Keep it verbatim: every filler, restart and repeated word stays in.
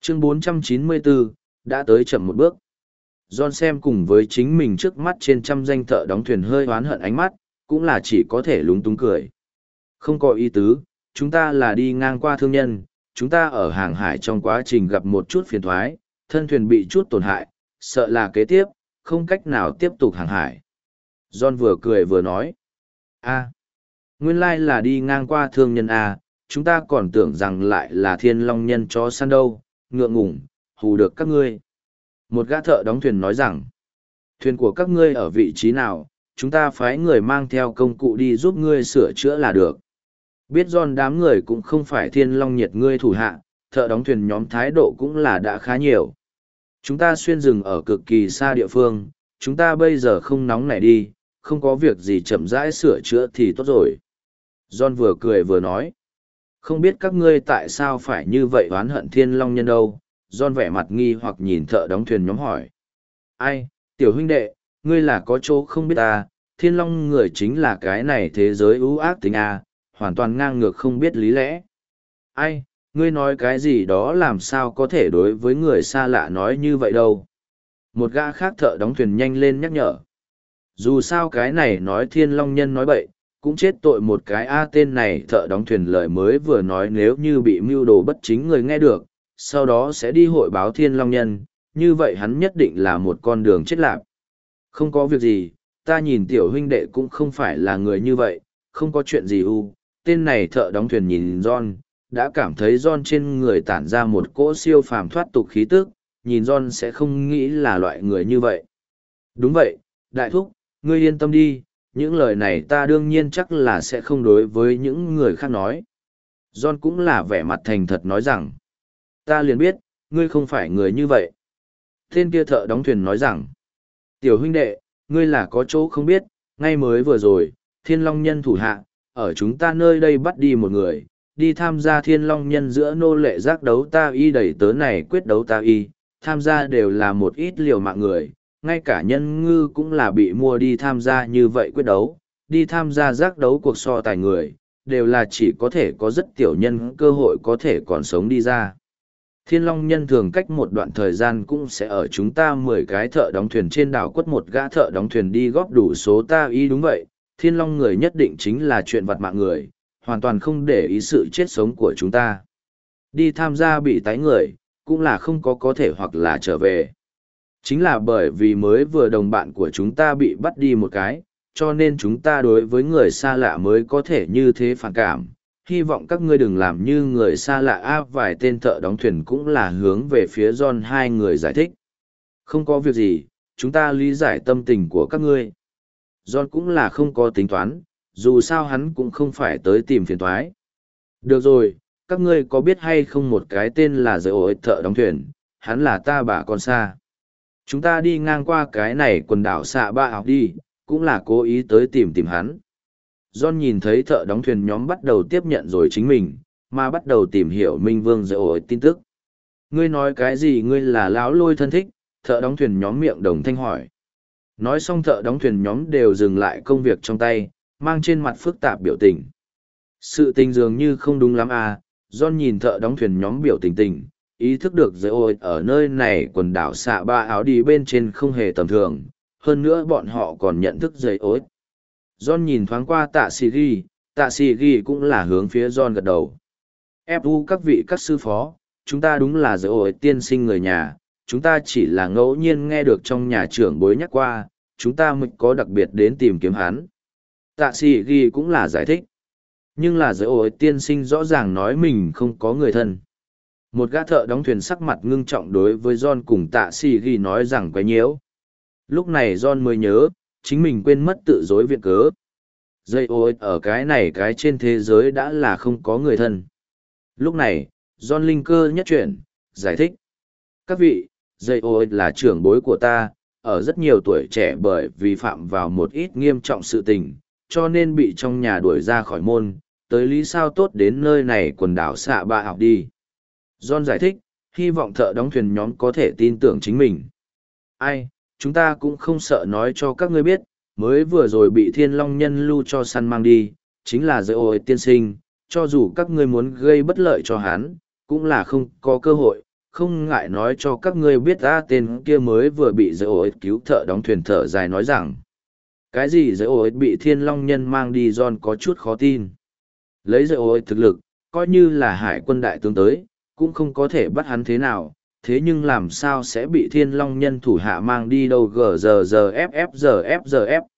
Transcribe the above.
Chương bốn trăm chín mươi bốn, đã tới chậm một bước. John xem cùng với chính mình trước mắt trên trăm danh thợ đóng thuyền hơi oán hận ánh mắt, cũng là chỉ có thể lúng túng cười. Không có ý tứ, chúng ta là đi ngang qua thương nhân, chúng ta ở hàng hải trong quá trình gặp một chút phiền thoái, thân thuyền bị chút tổn hại, sợ là kế tiếp, không cách nào tiếp tục hàng hải. John vừa cười vừa nói. a nguyên lai là đi ngang qua thương nhân A, chúng ta còn tưởng rằng lại là thiên long nhân chó săn đâu, ngượng ngủng, hù được các ngươi. Một gã thợ đóng thuyền nói rằng, thuyền của các ngươi ở vị trí nào, chúng ta phái người mang theo công cụ đi giúp ngươi sửa chữa là được. Biết John đám người cũng không phải thiên long nhiệt ngươi thủ hạ, thợ đóng thuyền nhóm thái độ cũng là đã khá nhiều. Chúng ta xuyên rừng ở cực kỳ xa địa phương, chúng ta bây giờ không nóng nảy đi, không có việc gì chậm rãi sửa chữa thì tốt rồi. John vừa cười vừa nói, không biết các ngươi tại sao phải như vậy oán hận thiên long nhân đâu. John vẻ mặt nghi hoặc nhìn thợ đóng thuyền nhóm hỏi. Ai, tiểu huynh đệ, ngươi là có chỗ không biết ta, thiên long người chính là cái này thế giới ưu ác tính a, hoàn toàn ngang ngược không biết lý lẽ. Ai, ngươi nói cái gì đó làm sao có thể đối với người xa lạ nói như vậy đâu. Một gã khác thợ đóng thuyền nhanh lên nhắc nhở. Dù sao cái này nói thiên long nhân nói bậy, cũng chết tội một cái A tên này thợ đóng thuyền lời mới vừa nói nếu như bị mưu đồ bất chính người nghe được, sau đó sẽ đi hội báo thiên long nhân, như vậy hắn nhất định là một con đường chết lạc. Không có việc gì, ta nhìn tiểu huynh đệ cũng không phải là người như vậy, không có chuyện gì u. Tên này thợ đóng thuyền nhìn John, đã cảm thấy John trên người tản ra một cỗ siêu phàm thoát tục khí tức, nhìn John sẽ không nghĩ là loại người như vậy. Đúng vậy, đại thúc, ngươi yên tâm đi, những lời này ta đương nhiên chắc là sẽ không đối với những người khác nói. John cũng là vẻ mặt thành thật nói rằng, ta liền biết, ngươi không phải người như vậy. Tên kia thợ đóng thuyền nói rằng, tiểu huynh đệ, ngươi là có chỗ không biết, ngay mới vừa rồi, thiên long nhân thủ hạ, ở chúng ta nơi đây bắt đi một người, đi tham gia thiên long nhân giữa nô lệ giác đấu ta y đẩy tớ này quyết đấu ta y, tham gia đều là một ít liều mạng người, ngay cả nhân ngư cũng là bị mua đi tham gia như vậy quyết đấu, đi tham gia giác đấu cuộc so tài người, đều là chỉ có thể có rất tiểu nhân cơ hội có thể còn sống đi ra. Thiên long nhân thường cách một đoạn thời gian cũng sẽ ở chúng ta mười cái thợ đóng thuyền trên đảo quất một gã thợ đóng thuyền đi góp đủ số ta y đúng vậy, thiên long người nhất định chính là chuyện vặt mạng người, hoàn toàn không để ý sự chết sống của chúng ta. Đi tham gia bị tái người, cũng là không có có thể hoặc là trở về. Chính là bởi vì mới vừa đồng bạn của chúng ta bị bắt đi một cái, cho nên chúng ta đối với người xa lạ mới có thể như thế phản cảm. Hy vọng các ngươi đừng làm như người xa lạ áp vài tên thợ đóng thuyền cũng là hướng về phía John hai người giải thích. Không có việc gì, chúng ta lý giải tâm tình của các ngươi. John cũng là không có tính toán, dù sao hắn cũng không phải tới tìm phiền toái. Được rồi, các ngươi có biết hay không một cái tên là Giới Ổi thợ đóng thuyền, hắn là ta bà con xa. Chúng ta đi ngang qua cái này quần đảo xạ ba học đi, cũng là cố ý tới tìm tìm hắn. John nhìn thấy thợ đóng thuyền nhóm bắt đầu tiếp nhận rồi chính mình, mà bắt đầu tìm hiểu Minh Vương Giới Ổi tin tức. Ngươi nói cái gì ngươi là lão lôi thân thích, thợ đóng thuyền nhóm miệng đồng thanh hỏi. Nói xong thợ đóng thuyền nhóm đều dừng lại công việc trong tay, mang trên mặt phức tạp biểu tình. Sự tình dường như không đúng lắm à, John nhìn thợ đóng thuyền nhóm biểu tình tình, ý thức được Giới Ổi ở nơi này quần đảo xạ ba áo đi bên trên không hề tầm thường, hơn nữa bọn họ còn nhận thức Giới Ổi. John nhìn thoáng qua tạ sĩ ghi, tạ sĩ ghi cũng là hướng phía John gật đầu. Ép u các vị các sư phó, chúng ta đúng là Giới Ổi tiên sinh người nhà, chúng ta chỉ là ngẫu nhiên nghe được trong nhà trưởng bối nhắc qua, chúng ta mới có đặc biệt đến tìm kiếm hắn. Tạ sĩ ghi cũng là giải thích. Nhưng là Giới Ổi tiên sinh rõ ràng nói mình không có người thân. Một gã thợ đóng thuyền sắc mặt ngưng trọng đối với John cùng tạ sĩ ghi nói rằng quấy nhiễu. Lúc này John mới nhớ, chính mình quên mất tự dối viện cớ. Dây ôi ở cái này cái trên thế giới đã là không có người thân. Lúc này, John linh cơ nhất chuyển, giải thích. Các vị, dây ôi là trưởng bối của ta, ở rất nhiều tuổi trẻ bởi vì phạm vào một ít nghiêm trọng sự tình, cho nên bị trong nhà đuổi ra khỏi môn, tới lý sao tốt đến nơi này quần đảo xạ ba học đi. John giải thích, hy vọng thợ đóng thuyền nhóm có thể tin tưởng chính mình. Ai, chúng ta cũng không sợ nói cho các ngươi biết, mới vừa rồi bị thiên long nhân lưu cho săn mang đi, chính là Giới Ổi tiên sinh, cho dù các ngươi muốn gây bất lợi cho hắn, cũng là không có cơ hội, không ngại nói cho các ngươi biết ta tên kia mới vừa bị giới ổ cứu thợ đóng thuyền thở dài nói rằng. Cái gì giới ổ bị thiên long nhân mang đi John có chút khó tin. Lấy giới ổ thực lực, coi như là hải quân đại tướng tới, cũng không có thể bắt hắn thế nào, thế nhưng làm sao sẽ bị thiên long nhân thủ hạ mang đi đâu gờ giờ giờ ép ép giờ ép giờ ép.